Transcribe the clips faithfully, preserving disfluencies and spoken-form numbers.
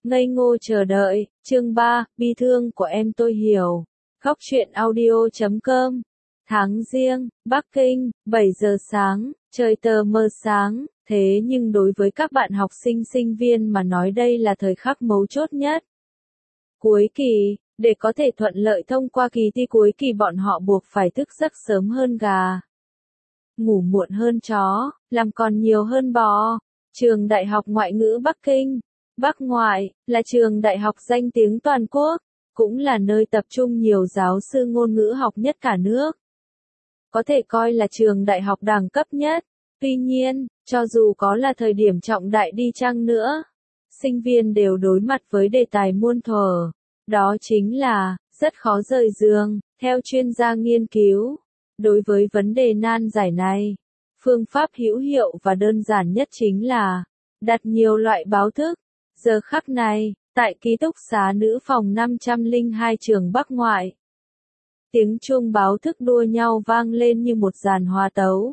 Ngây ngô chờ đợi, chương ba, bi thương của em tôi hiểu. Góc truyện audio chấm com. Tháng Giêng, Bắc Kinh, bảy giờ sáng, trời tờ mờ sáng, thế nhưng đối với các bạn học sinh sinh viên mà nói đây là thời khắc mấu chốt nhất. Cuối kỳ, để có thể thuận lợi thông qua kỳ thi cuối kỳ bọn họ buộc phải thức giấc sớm hơn gà, ngủ muộn hơn chó, làm còn nhiều hơn bò. Trường Đại học Ngoại ngữ Bắc Kinh, Bắc Ngoại, là trường đại học danh tiếng toàn quốc, cũng là nơi tập trung nhiều giáo sư ngôn ngữ học nhất cả nước. Có thể coi là trường đại học đẳng cấp nhất. Tuy nhiên, cho dù có là thời điểm trọng đại đi chăng nữa, sinh viên đều đối mặt với đề tài muôn thuở. Đó chính là, rất khó rời giường, theo chuyên gia nghiên cứu. Đối với vấn đề nan giải này, phương pháp hữu hiệu và đơn giản nhất chính là đặt nhiều loại báo thức. Giờ khắc này, tại ký túc xá nữ phòng năm trăm lẻ hai trường Bắc Ngoại, tiếng chuông báo thức đua nhau vang lên như một dàn hòa tấu.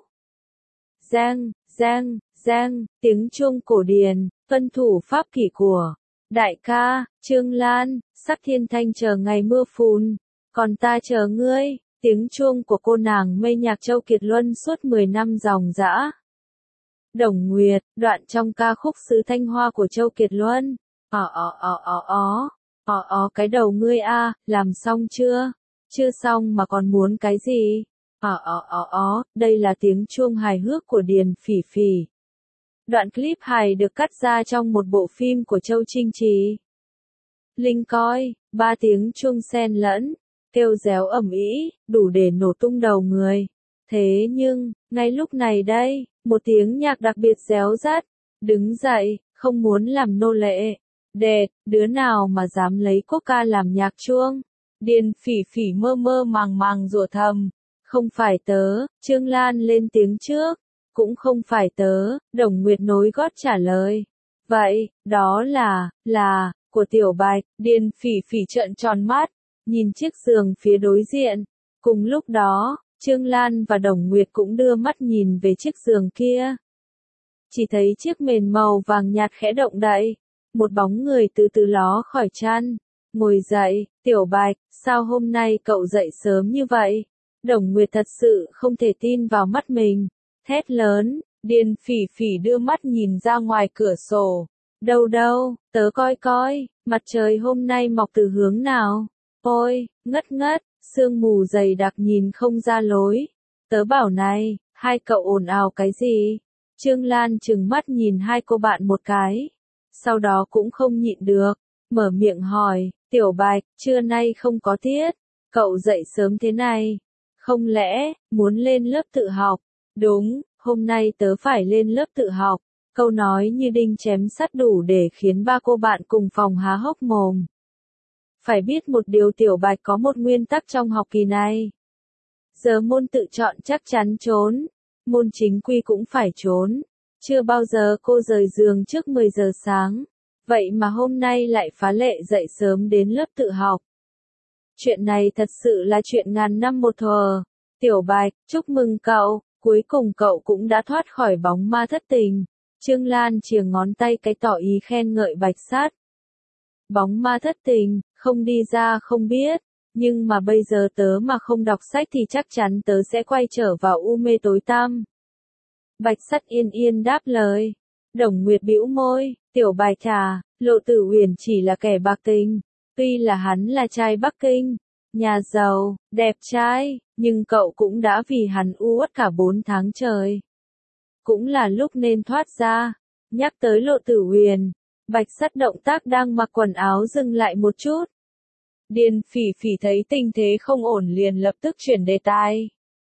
Giang, giang, giang, tiếng chuông cổ điển, tuân thủ pháp kỷ của đại ca, Trương Lan, sắc thiên thanh chờ ngày mưa phùn, còn ta chờ ngươi, tiếng chuông của cô nàng mây nhạc Châu Kiệt Luân suốt mười năm dòng dã. Đồng Nguyệt, đoạn trong ca khúc Sứ Thanh Hoa của Châu Kiệt Luân. Ó ó ó ó ó, ó ó cái đầu ngươi a, làm xong chưa? Chưa xong mà còn muốn cái gì? Ó ó ó ó, đây là tiếng chuông hài hước của Điền Phỉ Phỉ. Đoạn clip hài được cắt ra trong một bộ phim của Châu Trinh Trì. Linh coi, ba tiếng chuông xen lẫn, kêu réo ầm ĩ, đủ để nổ tung đầu người. Thế nhưng, ngay lúc này đây, một tiếng nhạc đặc biệt réo rắt, đứng dậy, không muốn làm nô lệ. Đệt, đứa nào mà dám lấy quốc ca làm nhạc chuông? Điền Phỉ Phỉ mơ mơ màng màng rủa thầm. Không phải tớ, Trương Lan lên tiếng trước. Cũng không phải tớ, Đồng Nguyệt nối gót trả lời. Vậy, đó là, là, của Tiểu Bạch. Điền Phỉ Phỉ trợn tròn mắt, nhìn chiếc giường phía đối diện. Cùng lúc đó, Trương Lan và Đồng Nguyệt cũng đưa mắt nhìn về chiếc giường kia. Chỉ thấy chiếc mền màu vàng nhạt khẽ động đậy. Một bóng người từ từ ló khỏi chăn. Ngồi dậy, Tiểu Bạch, sao hôm nay cậu dậy sớm như vậy? Đồng Nguyệt thật sự không thể tin vào mắt mình. Thét lớn, Điền Phỉ Phỉ đưa mắt nhìn ra ngoài cửa sổ. Đâu đâu, tớ coi coi, mặt trời hôm nay mọc từ hướng nào? Ôi, ngất ngất, sương mù dày đặc nhìn không ra lối. Tớ bảo này, hai cậu ồn ào cái gì? Trương Lan trừng mắt nhìn hai cô bạn một cái. Sau đó cũng không nhịn được, mở miệng hỏi, Tiểu Bạch, trưa nay không có tiết, cậu dậy sớm thế này, không lẽ, muốn lên lớp tự học? Đúng, hôm nay tớ phải lên lớp tự học. Câu nói như đinh chém sắt đủ để khiến ba cô bạn cùng phòng há hốc mồm. Phải biết một điều, Tiểu Bạch có một nguyên tắc trong học kỳ này. Giờ môn tự chọn chắc chắn trốn, môn chính quy cũng phải trốn. Chưa bao giờ cô rời giường trước mười giờ sáng. Vậy mà hôm nay lại phá lệ dậy sớm đến lớp tự học. Chuyện này thật sự là chuyện ngàn năm một thuở. Tiểu Bạch, chúc mừng cậu, cuối cùng cậu cũng đã thoát khỏi bóng ma thất tình. Trương Lan chìa ngón tay cái tỏ ý khen ngợi Bạch Sắt. Bóng ma thất tình, không đi ra không biết. Nhưng mà bây giờ tớ mà không đọc sách thì chắc chắn tớ sẽ quay trở vào u mê tối tăm. Bạch Sắt yên yên đáp lời. Đồng Nguyệt bĩu môi, Tiểu Bạch à, Lộ Tử Uyển chỉ là kẻ bạc tình. Tuy là hắn là trai Bắc Kinh, nhà giàu, đẹp trai, nhưng cậu cũng đã vì hắn u uất cả bốn tháng trời. Cũng là lúc nên thoát ra. Nhắc tới Lộ Tử Uyển, Bạch Sắt động tác đang mặc quần áo dừng lại một chút. Điền Phỉ Phỉ thấy tình thế không ổn liền lập tức chuyển đề tài.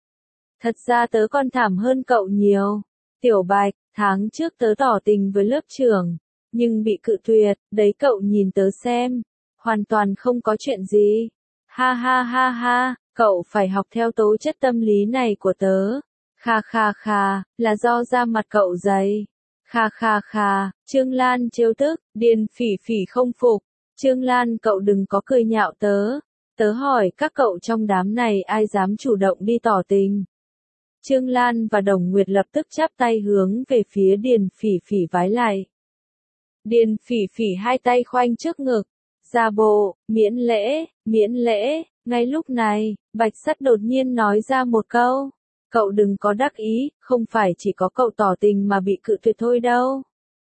Thật ra tớ còn thảm hơn cậu nhiều. Tiểu Bạch, tháng trước tớ tỏ tình với lớp trưởng, nhưng bị cự tuyệt, đấy cậu nhìn tớ xem. Hoàn toàn không có chuyện gì. Ha ha ha ha, cậu phải học theo tố chất tâm lý này của tớ. Kha kha kha, là do da mặt cậu dày. Kha kha kha, Trương Lan trêu tức, Điền Phỉ Phỉ không phục. Trương Lan cậu đừng có cười nhạo tớ. Tớ hỏi các cậu trong đám này ai dám chủ động đi tỏ tình. Trương Lan và Đồng Nguyệt lập tức chắp tay hướng về phía Điền Phỉ Phỉ vái lại. Điền Phỉ Phỉ hai tay khoanh trước ngực. Giả bộ, miễn lễ, miễn lễ. Ngay lúc này, Bạch Sắt đột nhiên nói ra một câu. Cậu đừng có đắc ý, không phải chỉ có cậu tỏ tình mà bị cự tuyệt thôi đâu.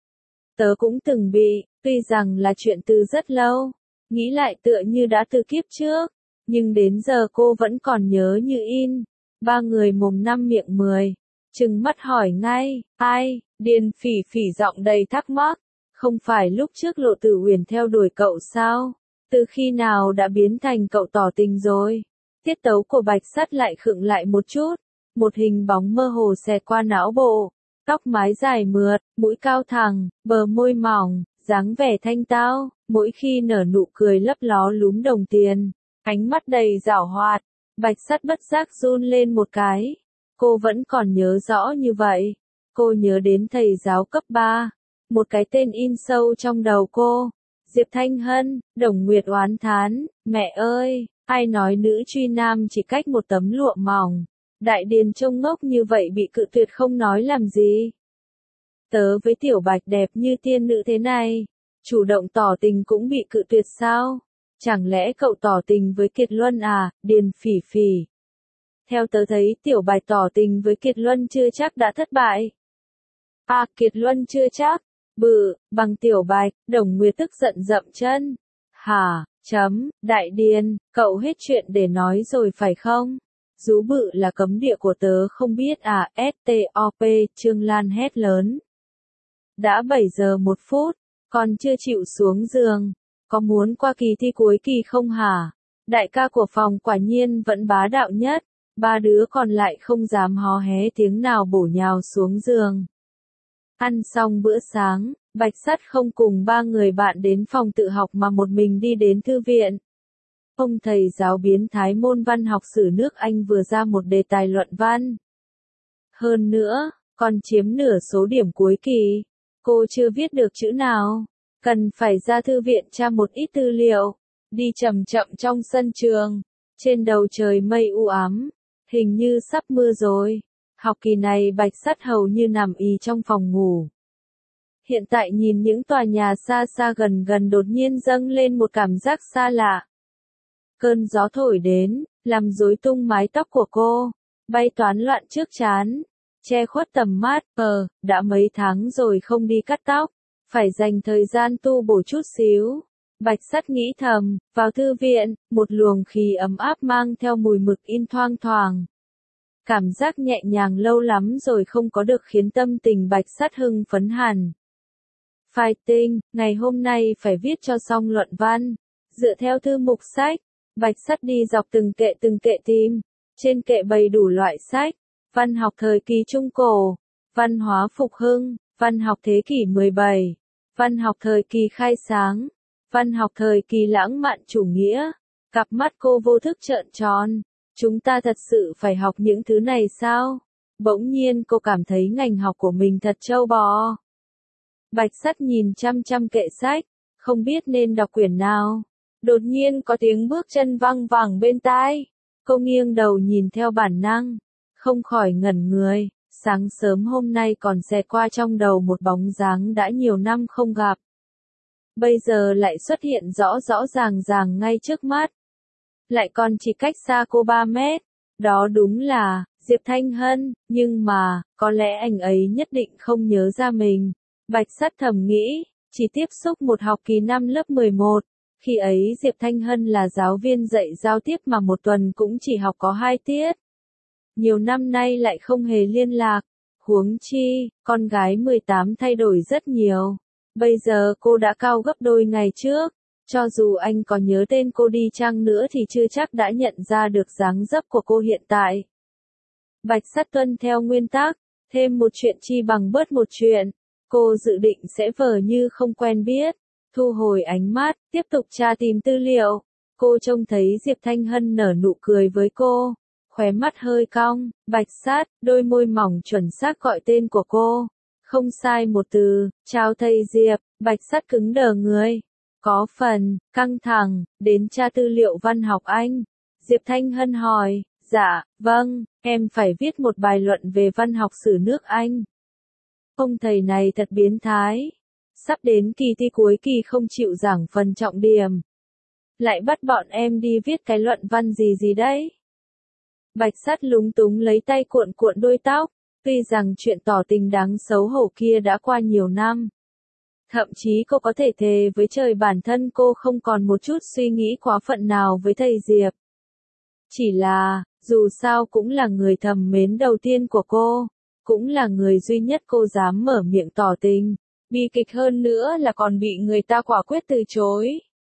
Tớ cũng từng bị, tuy rằng là chuyện từ rất lâu. Nghĩ lại tựa như đã từ kiếp trước. Nhưng đến giờ cô vẫn còn nhớ như in. Ba người mồm năm miệng mười. Trừng mắt hỏi ngay, ai? Điền Phỉ Phỉ giọng đầy thắc mắc. Không phải lúc trước Lộ Tử Uyển theo đuổi cậu sao? Từ khi nào đã biến thành cậu tỏ tình rồi? Tiết tấu của Bạch Sắt lại khựng lại một chút. Một hình bóng mơ hồ xẹt qua não bộ. Tóc mái dài mượt, mũi cao thẳng, bờ môi mỏng, dáng vẻ thanh tao, mỗi khi nở nụ cười lấp ló lúm đồng tiền. Ánh mắt đầy giảo hoạt. Bạch Sắt bất giác run lên một cái. Cô vẫn còn nhớ rõ như vậy. Cô nhớ đến thầy giáo cấp ba. Một cái tên in sâu trong đầu cô. Diệp Thanh Hân. Đồng Nguyệt oán thán, mẹ ơi, ai nói nữ truy nam chỉ cách một tấm lụa mỏng. Đại Điền trông ngốc như vậy bị cự tuyệt không nói làm gì. Tớ với Tiểu Bạch đẹp như tiên nữ thế này. Chủ động tỏ tình cũng bị cự tuyệt sao? Chẳng lẽ cậu tỏ tình với Kiệt Luân à, Điền Phỉ Phỉ? Theo tớ thấy Tiểu Bạch tỏ tình với Kiệt Luân chưa chắc đã thất bại. À, Kiệt Luân chưa chắc. Bự, bằng Tiểu Bạch. Đồng Nguyệt tức giận dậm chân. Hả, chấm, Đại Điền, cậu hết chuyện để nói rồi phải không? Dú bự là cấm địa của tớ không biết à, stop, Trương Lan hét lớn. Đã bảy giờ một phút, còn chưa chịu xuống giường. Có muốn qua kỳ thi cuối kỳ không hả? Đại ca của phòng quả nhiên vẫn bá đạo nhất. Ba đứa còn lại không dám hó hé tiếng nào bổ nhào xuống giường. Ăn xong bữa sáng, Bạch Sắt không cùng ba người bạn đến phòng tự học mà một mình đi đến thư viện. Ông thầy giáo biến thái môn văn học sử nước Anh vừa ra một đề tài luận văn. Hơn nữa, còn chiếm nửa số điểm cuối kỳ. Cô chưa viết được chữ nào. Cần phải ra thư viện tra một ít tư liệu. Đi chậm chậm trong sân trường. Trên đầu trời mây u ám. Hình như sắp mưa rồi. Học kỳ này Bạch Sắt hầu như nằm ì trong phòng ngủ. Hiện tại nhìn những tòa nhà xa xa gần gần đột nhiên dâng lên một cảm giác xa lạ. Cơn gió thổi đến, làm rối tung mái tóc của cô, bay toán loạn trước trán, che khuất tầm mắt. Ờ, đã mấy tháng rồi không đi cắt tóc, phải dành thời gian tu bổ chút xíu. Bạch Sắt nghĩ thầm, vào thư viện, một luồng khí ấm áp mang theo mùi mực in thoang thoảng. Cảm giác nhẹ nhàng lâu lắm rồi không có được khiến tâm tình Bạch Sắt hưng phấn hẳn. Fighting, ngày hôm nay phải viết cho xong luận văn. Dựa theo thư mục sách, Bạch Sắt đi dọc từng kệ từng kệ tìm. Trên kệ bày đủ loại sách. Văn học thời kỳ Trung Cổ, văn hóa phục hưng, văn học thế kỷ mười bảy, văn học thời kỳ khai sáng, văn học thời kỳ lãng mạn chủ nghĩa. Cặp mắt cô vô thức trợn tròn. Chúng ta thật sự phải học những thứ này sao? Bỗng nhiên cô cảm thấy ngành học của mình thật trâu bò. Bạch Sắt nhìn chăm chăm kệ sách, không biết nên đọc quyển nào. Đột nhiên có tiếng bước chân văng vẳng bên tai. Cô nghiêng đầu nhìn theo bản năng, không khỏi ngẩn người. Sáng sớm hôm nay còn xẹt qua trong đầu một bóng dáng đã nhiều năm không gặp. Bây giờ lại xuất hiện rõ rõ ràng ràng ngay trước mắt. Lại còn chỉ cách xa cô ba mét. Đó đúng là Diệp Thanh Hân, nhưng mà, có lẽ anh ấy nhất định không nhớ ra mình. Bạch Sắt thầm nghĩ, chỉ tiếp xúc một học kỳ năm lớp mười một. Khi ấy Diệp Thanh Hân là giáo viên dạy giao tiếp mà một tuần cũng chỉ học có hai tiết. Nhiều năm nay lại không hề liên lạc. Huống chi, con gái mười tám thay đổi rất nhiều. Bây giờ cô đã cao gấp đôi ngày trước. Cho dù anh có nhớ tên cô đi chăng nữa thì chưa chắc đã nhận ra được dáng dấp của cô hiện tại. Bạch Sắt tuân theo nguyên tắc, thêm một chuyện chi bằng bớt một chuyện. Cô dự định sẽ vờ như không quen biết, thu hồi ánh mắt, tiếp tục tra tìm tư liệu. Cô trông thấy Diệp Thanh Hân nở nụ cười với cô, khóe mắt hơi cong. Bạch Sắt, đôi môi mỏng chuẩn xác gọi tên của cô. Không sai một từ, chào thầy Diệp. Bạch Sắt cứng đờ người. Có phần, căng thẳng, đến tra tư liệu văn học Anh. Diệp Thanh Hân hỏi, dạ, vâng, em phải viết một bài luận về văn học sử nước Anh. Ông thầy này thật biến thái. Sắp đến kỳ thi cuối kỳ không chịu giảng phần trọng điểm. Lại bắt bọn em đi viết cái luận văn gì gì đấy. Bạch Sắt lúng túng lấy tay cuộn cuộn đuôi tóc, tuy rằng chuyện tỏ tình đáng xấu hổ kia đã qua nhiều năm. Thậm chí cô có thể thề với trời bản thân cô không còn một chút suy nghĩ quá phận nào với thầy Diệp. Chỉ là, dù sao cũng là người thầm mến đầu tiên của cô, cũng là người duy nhất cô dám mở miệng tỏ tình. Bi kịch hơn nữa là còn bị người ta quả quyết từ chối.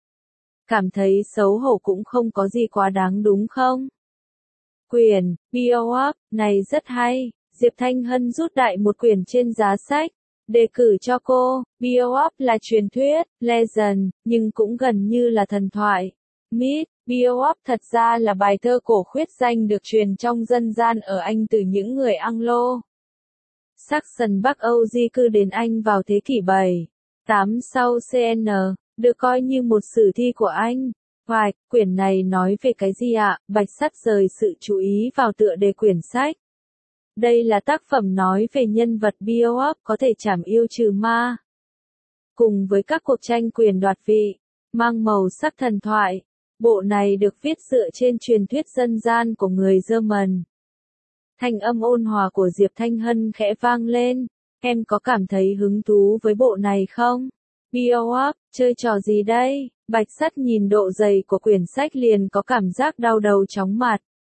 Cảm thấy xấu hổ cũng không có gì quá đáng đúng không? Quyển, Biowork, này rất hay. Diệp Thanh Hân rút đại một quyển trên giá sách, đề cử cho cô. Biowork là truyền thuyết, legend, nhưng cũng gần như là thần thoại. Myth, Biowork thật ra là bài thơ cổ khuyết danh được truyền trong dân gian ở Anh từ những người Anglo Saxon Bắc Âu di cư đến Anh vào thế kỷ bảy tám sau xê en, được coi như một sử thi của Anh. Hoài, quyển này nói về cái gì ạ? Bạch Sắt rời sự chú ý vào tựa đề quyển sách. Đây là tác phẩm nói về nhân vật Biowork có thể trảm yêu trừ ma. Cùng với các cuộc tranh quyền đoạt vị, mang màu sắc thần thoại, bộ này được viết dựa trên truyền thuyết dân gian của người German. Thanh âm ôn hòa của Diệp Thanh Hân khẽ vang lên, em có cảm thấy hứng thú với bộ này không? Biowork, chơi trò gì đây? Bạch Sắt nhìn độ dày của quyển sách liền có cảm giác đau đầu chóng mặt.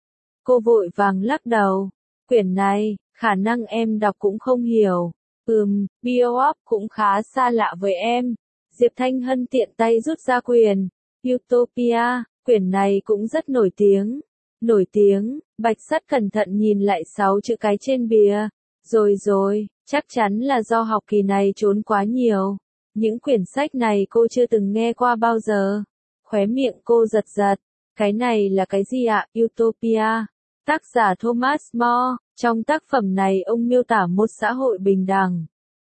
Cô vội vàng lắc đầu. Quyển này, khả năng em đọc cũng không hiểu. Ừm, Biowork cũng khá xa lạ với em. Diệp Thanh Hân tiện tay rút ra quyển. Utopia, quyển này cũng rất nổi tiếng. Nổi tiếng, Bạch Sắt cẩn thận nhìn lại sáu chữ cái trên bìa. Rồi rồi, chắc chắn là do học kỳ này trốn quá nhiều. Những quyển sách này cô chưa từng nghe qua bao giờ. Khóe miệng cô giật giật. Cái này là cái gì ạ? Utopia. Tác giả Thomas More. Trong tác phẩm này ông miêu tả một xã hội bình đẳng.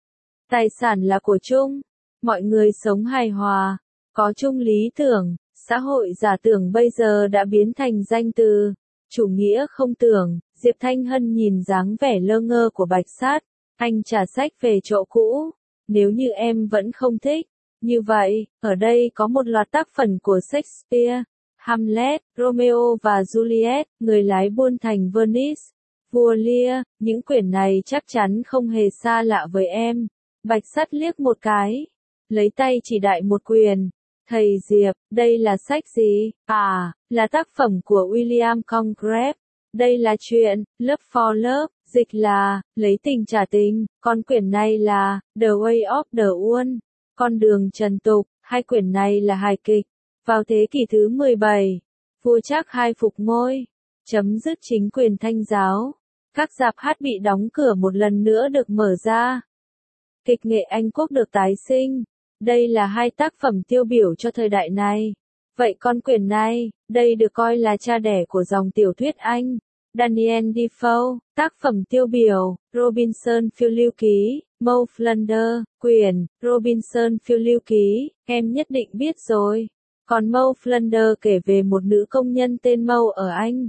Tài sản là của chung. Mọi người sống hài hòa. Có chung lý tưởng. Xã hội giả tưởng bây giờ đã biến thành danh từ. Chủ nghĩa không tưởng. Diệp Thanh Hân nhìn dáng vẻ lơ ngơ của Bạch Sắt. Anh trả sách về chỗ cũ. Nếu như em vẫn không thích. Như vậy, ở đây có một loạt tác phẩm của Shakespeare. Hamlet, Romeo và Juliet, Người lái buôn thành Venice, Vua Lear, những quyển này chắc chắn không hề xa lạ với em. Bạch Sắt liếc một cái, lấy tay chỉ đại một quyển. Thầy Diệp, đây là sách gì? À, là tác phẩm của William Congreve. Đây là chuyện, Love for Love, dịch là, lấy tình trả tình, còn quyển này là, The Way of the World, con đường trần tục, hai quyển này là hài kịch. Vào thế kỷ thứ mười bảy, vua Trác hai phục ngôi, chấm dứt chính quyền Thanh giáo. Các rạp hát bị đóng cửa một lần nữa được mở ra. Kịch nghệ Anh quốc được tái sinh. Đây là hai tác phẩm tiêu biểu cho thời đại này. Vậy con quyển này, đây được coi là cha đẻ của dòng tiểu thuyết Anh. Daniel Defoe, tác phẩm tiêu biểu, Robinson phiêu lưu ký, Moe Flanders, quyển, Robinson phiêu lưu ký, em nhất định biết rồi. Còn Moe Flanders kể về một nữ công nhân tên Moe ở Anh.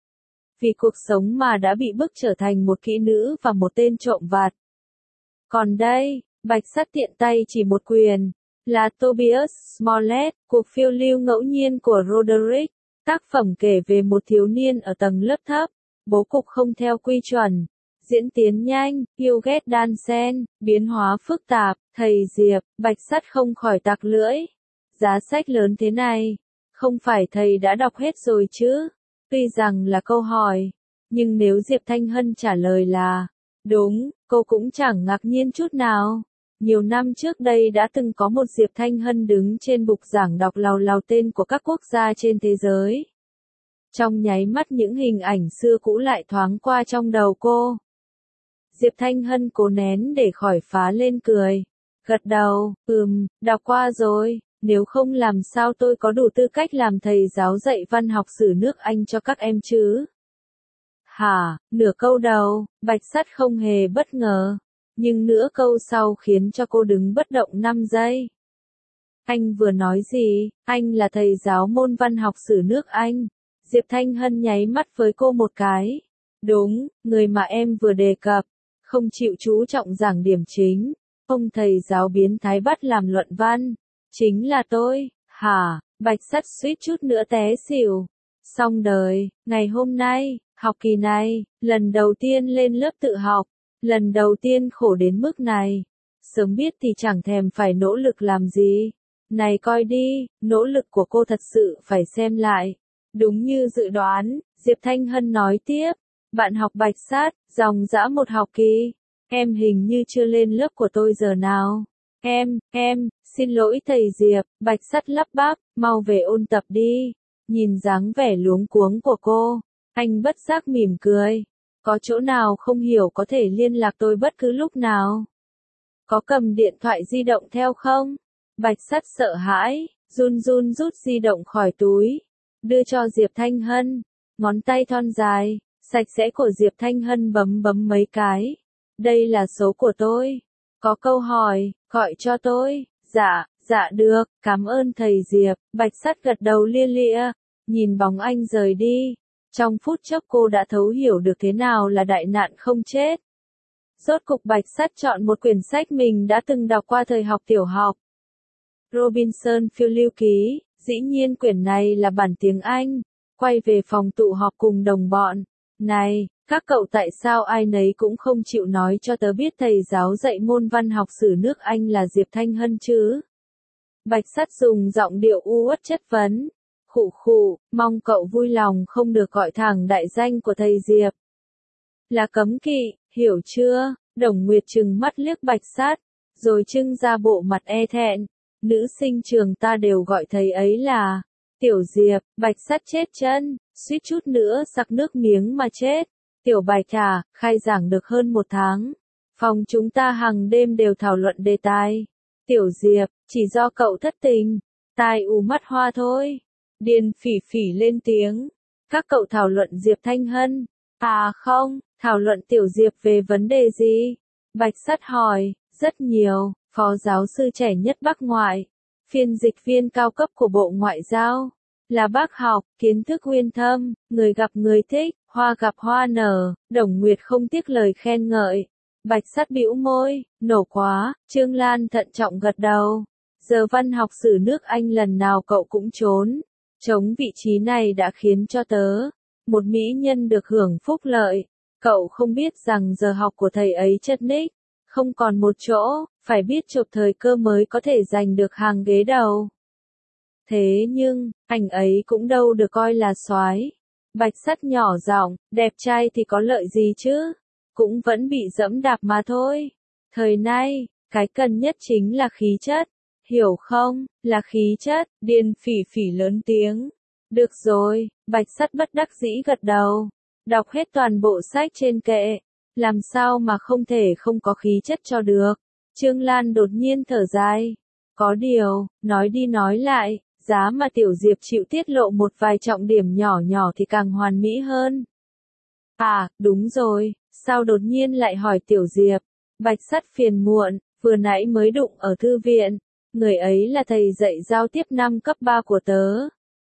Vì cuộc sống mà đã bị bức trở thành một kỹ nữ và một tên trộm vặt. Còn đây, Bạch Sắt tiện tay chỉ một quyển, là Tobias Smollett, cuộc phiêu lưu ngẫu nhiên của Roderick. Tác phẩm kể về một thiếu niên ở tầng lớp thấp, bố cục không theo quy chuẩn, diễn tiến nhanh, yêu ghét đan xen, biến hóa phức tạp. Thầy Diệp, Bạch Sắt không khỏi tặc lưỡi. Giá sách lớn thế này, không phải thầy đã đọc hết rồi chứ? Tuy rằng là câu hỏi, nhưng nếu Diệp Thanh Hân trả lời là đúng, cô cũng chẳng ngạc nhiên chút nào. Nhiều năm trước đây đã từng có một Diệp Thanh Hân đứng trên bục giảng đọc lào lào tên của các quốc gia trên thế giới. Trong nháy mắt những hình ảnh xưa cũ lại thoáng qua trong đầu cô. Diệp Thanh Hân cố nén để khỏi phá lên cười. Gật đầu, ừm, đọc qua rồi, nếu không làm sao tôi có đủ tư cách làm thầy giáo dạy văn học sử nước Anh cho các em chứ? Hả, nửa câu đầu, Bạch Sắt không hề bất ngờ. Nhưng nửa câu sau khiến cho cô đứng bất động năm giây. Anh vừa nói gì? Anh là thầy giáo môn văn học sử nước Anh. Diệp Thanh Hân nháy mắt với cô một cái. Đúng, người mà em vừa đề cập. Không chịu chú trọng giảng điểm chính. Ông thầy giáo biến thái bắt làm luận văn. Chính là tôi, hả? Bạch Sắt suýt chút nữa té xỉu. Xong đời, ngày hôm nay, học kỳ này, lần đầu tiên lên lớp tự học, lần đầu tiên khổ đến mức này. Sớm biết thì chẳng thèm phải nỗ lực làm gì. Này coi đi, nỗ lực của cô thật sự phải xem lại. Đúng như dự đoán, Diệp Thanh Hân nói tiếp, bạn học Bạch Sắt, dòng dã một học kỳ. Em hình như chưa lên lớp của tôi giờ nào. Em, em, xin lỗi thầy Diệp, Bạch Sắt lắp bắp, mau về ôn tập đi. Nhìn dáng vẻ luống cuống của cô, anh bất giác mỉm cười. Có chỗ nào không hiểu có thể liên lạc tôi bất cứ lúc nào. Có cầm điện thoại di động theo không? Bạch Sắt sợ hãi, run run rút di động khỏi túi, đưa cho Diệp Thanh Hân. Ngón tay thon dài, sạch sẽ của Diệp Thanh Hân bấm bấm mấy cái. Đây là số của tôi. Có câu hỏi, gọi cho tôi. Dạ, dạ được, cảm ơn thầy Diệp. Bạch Sắt gật đầu lia lịa, nhìn bóng anh rời đi. Trong phút chốc cô đã thấu hiểu được thế nào là đại nạn không chết. Rốt cục Bạch Sắt chọn một quyển sách mình đã từng đọc qua thời học tiểu học. Robinson phiêu lưu ký, dĩ nhiên quyển này là bản tiếng Anh. Quay về phòng tụ họp cùng đồng bọn. Này, các cậu tại sao ai nấy cũng không chịu nói cho tớ biết thầy giáo dạy môn văn học sử nước Anh là Diệp Thanh Hân chứ? Bạch Sắt dùng giọng điệu u uất chất vấn. Khụ khụ, mong cậu vui lòng không được gọi thẳng đại danh của thầy Diệp. Là cấm kỵ, hiểu chưa? Đồng Nguyệt trừng mắt liếc Bạch Sắt, rồi trưng ra bộ mặt e thẹn. Nữ sinh trường ta đều gọi thầy ấy là Tiểu Diệp. Bạch Sắt chết chân, suýt chút nữa sặc nước miếng mà chết. Tiểu Bạch à, khai giảng được hơn một tháng. Phòng chúng ta hàng đêm đều thảo luận đề tài. Tiểu Diệp, chỉ do cậu thất tình. Tai ù mắt hoa thôi. Điền Phỉ Phỉ lên tiếng. Các cậu thảo luận Diệp Thanh Hân. À không, thảo luận Tiểu Diệp về vấn đề gì? Bạch Sắt hỏi. Rất nhiều. Phó giáo sư trẻ nhất Bắc Ngoại. Phiên dịch viên cao cấp của Bộ Ngoại giao. Là bác học, kiến thức uyên thâm, người gặp người thích, hoa gặp hoa nở. Đồng Nguyệt không tiếc lời khen ngợi. Bạch Sắt bĩu môi, nổ quá. Trương Lan thận trọng gật đầu. Giờ văn học sử nước Anh lần nào cậu cũng trốn. Chống vị trí này đã khiến cho tớ, một mỹ nhân được hưởng phúc lợi. Cậu không biết rằng giờ học của thầy ấy chất ních, không còn một chỗ, phải biết chộp thời cơ mới có thể giành được hàng ghế đầu. Thế nhưng, anh ấy cũng đâu được coi là soái. Bạch Sắt nhỏ giọng, đẹp trai thì có lợi gì chứ? Cũng vẫn bị dẫm đạp mà thôi. Thời nay, cái cần nhất chính là khí chất. Hiểu không, là khí chất. Điền Phỉ Phỉ lớn tiếng. Được rồi, Bạch Sắt bất đắc dĩ gật đầu. Đọc hết toàn bộ sách trên kệ. Làm sao mà không thể không có khí chất cho được. Trương Lan đột nhiên thở dài. Có điều, nói đi nói lại, giá mà Tiểu Diệp chịu tiết lộ một vài trọng điểm nhỏ nhỏ thì càng hoàn mỹ hơn. À, đúng rồi, sao đột nhiên lại hỏi Tiểu Diệp? Bạch Sắt phiền muộn, vừa nãy mới đụng ở thư viện. Người ấy là thầy dạy giao tiếp năm cấp ba của tớ.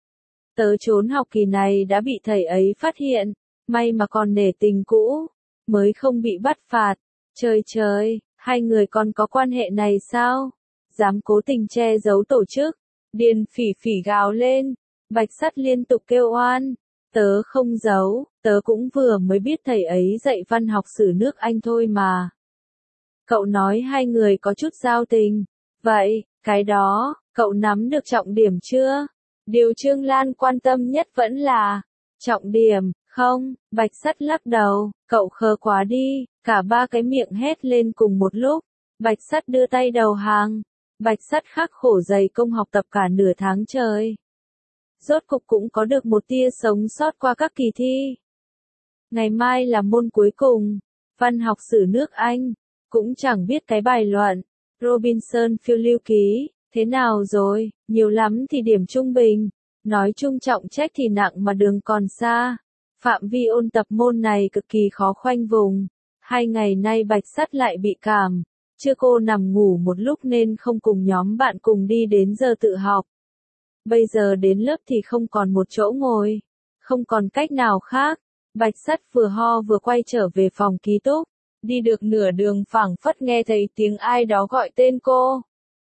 Tớ trốn học kỳ này đã bị thầy ấy phát hiện, may mà còn nể tình cũ, mới không bị bắt phạt. Trời trời, hai người còn có quan hệ này sao? Dám cố tình che giấu tổ chức. Điền Phỉ Phỉ gào lên. Bạch Sắt liên tục kêu oan. Tớ không giấu, tớ cũng vừa mới biết thầy ấy dạy văn học sử nước Anh thôi mà. Cậu nói hai người có chút giao tình. Vậy, cái đó, cậu nắm được trọng điểm chưa? Điều Trương Lan quan tâm nhất vẫn là trọng điểm, không? Bạch Sắt lắc đầu, cậu khờ quá đi. Cả ba cái miệng hét lên cùng một lúc. Bạch Sắt đưa tay đầu hàng. Bạch Sắt khắc khổ dày công học tập cả nửa tháng trời. Rốt cục cũng có được một tia sống sót qua các kỳ thi. Ngày mai là môn cuối cùng, văn học sử nước Anh. Cũng chẳng biết cái bài luận Robinson phiêu lưu ký thế nào rồi, nhiều lắm thì điểm trung bình. Nói chung trọng trách thì nặng mà đường còn xa. Phạm vi ôn tập môn này cực kỳ khó khoanh vùng. Hai ngày nay Bạch Sắt lại bị cảm. Chưa cô nằm ngủ một lúc nên không cùng nhóm bạn cùng đi đến giờ tự học. Bây giờ đến lớp thì không còn một chỗ ngồi. Không còn cách nào khác. Bạch Sắt vừa ho vừa quay trở về phòng ký túc. Đi được nửa đường phảng phất nghe thấy tiếng ai đó gọi tên cô.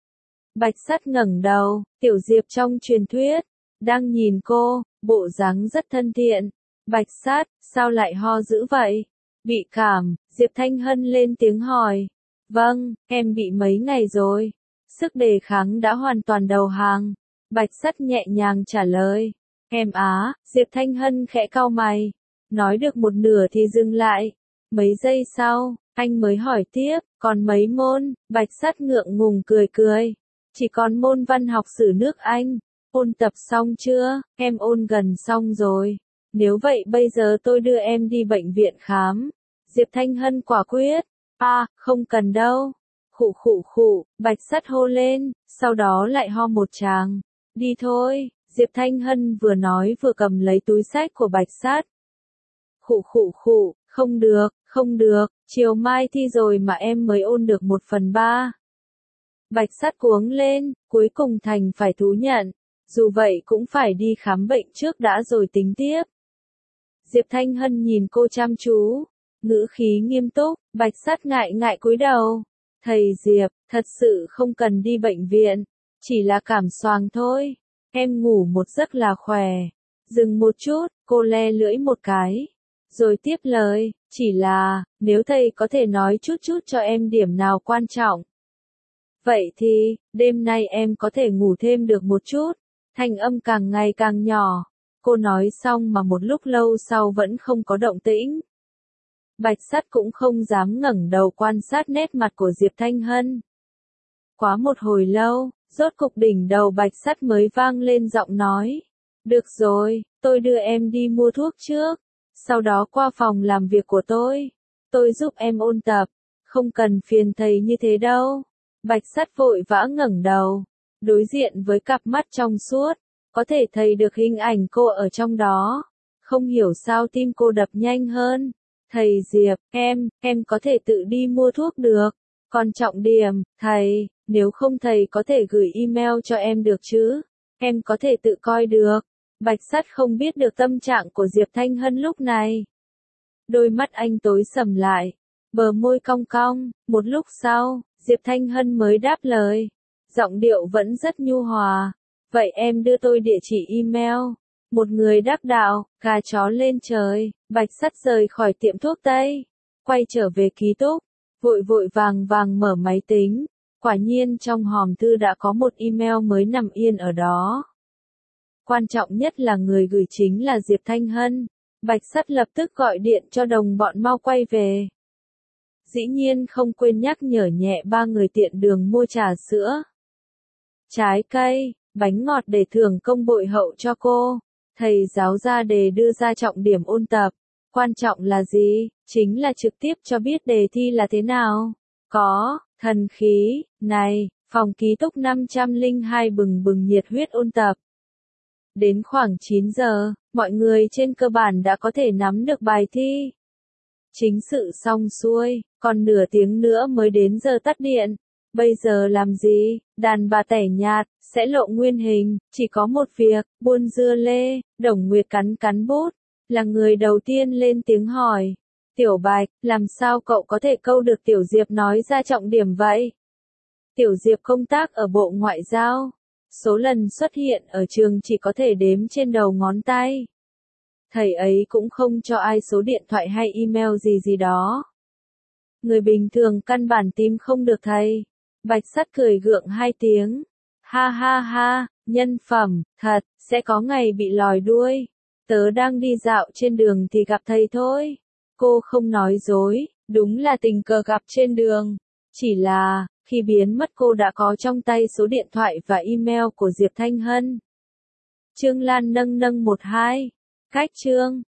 Bạch Sắt ngẩng đầu, Tiểu Diệp trong truyền thuyết, đang nhìn cô, bộ dáng rất thân thiện. Bạch Sắt, sao lại ho dữ vậy? Bị cảm, Diệp Thanh Hân lên tiếng hỏi. Vâng, em bị mấy ngày rồi. Sức đề kháng đã hoàn toàn đầu hàng. Bạch Sắt nhẹ nhàng trả lời. Em á, Diệp Thanh Hân khẽ cau mày. Nói được một nửa thì dừng lại. Mấy giây sau, anh mới hỏi tiếp, còn mấy môn? Bạch Sắt ngượng ngùng cười cười. Chỉ còn môn văn học sử nước Anh. Ôn tập xong chưa? Em ôn gần xong rồi. Nếu vậy bây giờ tôi đưa em đi bệnh viện khám. Diệp Thanh Hân quả quyết. À, không cần đâu. Khụ khụ khụ, Bạch Sắt hô lên, sau đó lại ho một tràng. Đi thôi, Diệp Thanh Hân vừa nói vừa cầm lấy túi xách của Bạch Sắt. Khụ khụ khụ, không được, không được, chiều mai thi rồi mà em mới ôn được một phần ba. Bạch Sắt cuống lên, cuối cùng thành phải thú nhận. Dù vậy cũng phải đi khám bệnh trước đã rồi tính tiếp. Diệp Thanh Hân nhìn cô chăm chú, ngữ khí nghiêm túc, Bạch Sắt ngại ngại cúi đầu. Thầy Diệp, thật sự không cần đi bệnh viện, chỉ là cảm xoàng thôi. Em ngủ một giấc là khỏe. Dừng một chút, cô le lưỡi một cái. Rồi tiếp lời, chỉ là, nếu thầy có thể nói chút chút cho em điểm nào quan trọng. Vậy thì, đêm nay em có thể ngủ thêm được một chút. Thanh âm càng ngày càng nhỏ. Cô nói xong mà một lúc lâu sau vẫn không có động tĩnh. Bạch Sắt cũng không dám ngẩng đầu quan sát nét mặt của Diệp Thanh Hân. Quá một hồi lâu, rốt cục đỉnh đầu Bạch Sắt mới vang lên giọng nói. Được rồi, tôi đưa em đi mua thuốc trước. Sau đó qua phòng làm việc của tôi. Tôi giúp em ôn tập. Không cần phiền thầy như thế đâu. Bạch Sắt vội vã ngẩng đầu. Đối diện với cặp mắt trong suốt. Có thể thấy được hình ảnh cô ở trong đó. Không hiểu sao tim cô đập nhanh hơn. Thầy Diệp, em, em có thể tự đi mua thuốc được. Còn trọng điểm, thầy, nếu không thầy có thể gửi email cho em được chứ. Em có thể tự coi được. Bạch Sắt không biết được tâm trạng của Diệp Thanh Hân lúc này. Đôi mắt anh tối sầm lại. Bờ môi cong cong, một lúc sau, Diệp Thanh Hân mới đáp lời. Giọng điệu vẫn rất nhu hòa. Vậy em đưa tôi địa chỉ email. Một người đắc đạo, gà chó lên trời, Bạch Sắt rời khỏi tiệm thuốc Tây. Quay trở về ký túc, vội vội vàng vàng mở máy tính. Quả nhiên trong hòm thư đã có một email mới nằm yên ở đó. Quan trọng nhất là người gửi chính là Diệp Thanh Hân. Bạch Sắt lập tức gọi điện cho đồng bọn mau quay về. Dĩ nhiên không quên nhắc nhở nhẹ ba người tiện đường mua trà sữa, trái cây, bánh ngọt để thưởng công bội hậu cho cô. Thầy giáo ra đề đưa ra trọng điểm ôn tập. Quan trọng là gì? Chính là trực tiếp cho biết đề thi là thế nào. Có, thần khí, này, phòng ký túc năm trăm lẻ hai bừng bừng nhiệt huyết ôn tập. Đến khoảng chín giờ, mọi người trên cơ bản đã có thể nắm được bài thi. Chính sự xong xuôi, còn nửa tiếng nữa mới đến giờ tắt điện. Bây giờ làm gì? Đàn bà tẻ nhạt, sẽ lộ nguyên hình, chỉ có một việc, buôn dưa lê. Đồng Nguyệt cắn cắn bút, là người đầu tiên lên tiếng hỏi. Tiểu Bạch, làm sao cậu có thể câu được Tiểu Diệp nói ra trọng điểm vậy? Tiểu Diệp công tác ở Bộ Ngoại giao. Số lần xuất hiện ở trường chỉ có thể đếm trên đầu ngón tay. Thầy ấy cũng không cho ai số điện thoại hay email gì gì đó. Người bình thường căn bản tìm không được thầy. Bạch Sắt cười gượng hai tiếng. Ha ha ha, nhân phẩm, thật, sẽ có ngày bị lòi đuôi. Tớ đang đi dạo trên đường thì gặp thầy thôi. Cô không nói dối, đúng là tình cờ gặp trên đường. Chỉ là, khi biến mất cô đã có trong tay số điện thoại và email của Diệp Thanh Hân. Trương Lan nâng nâng một hai. Cách chương.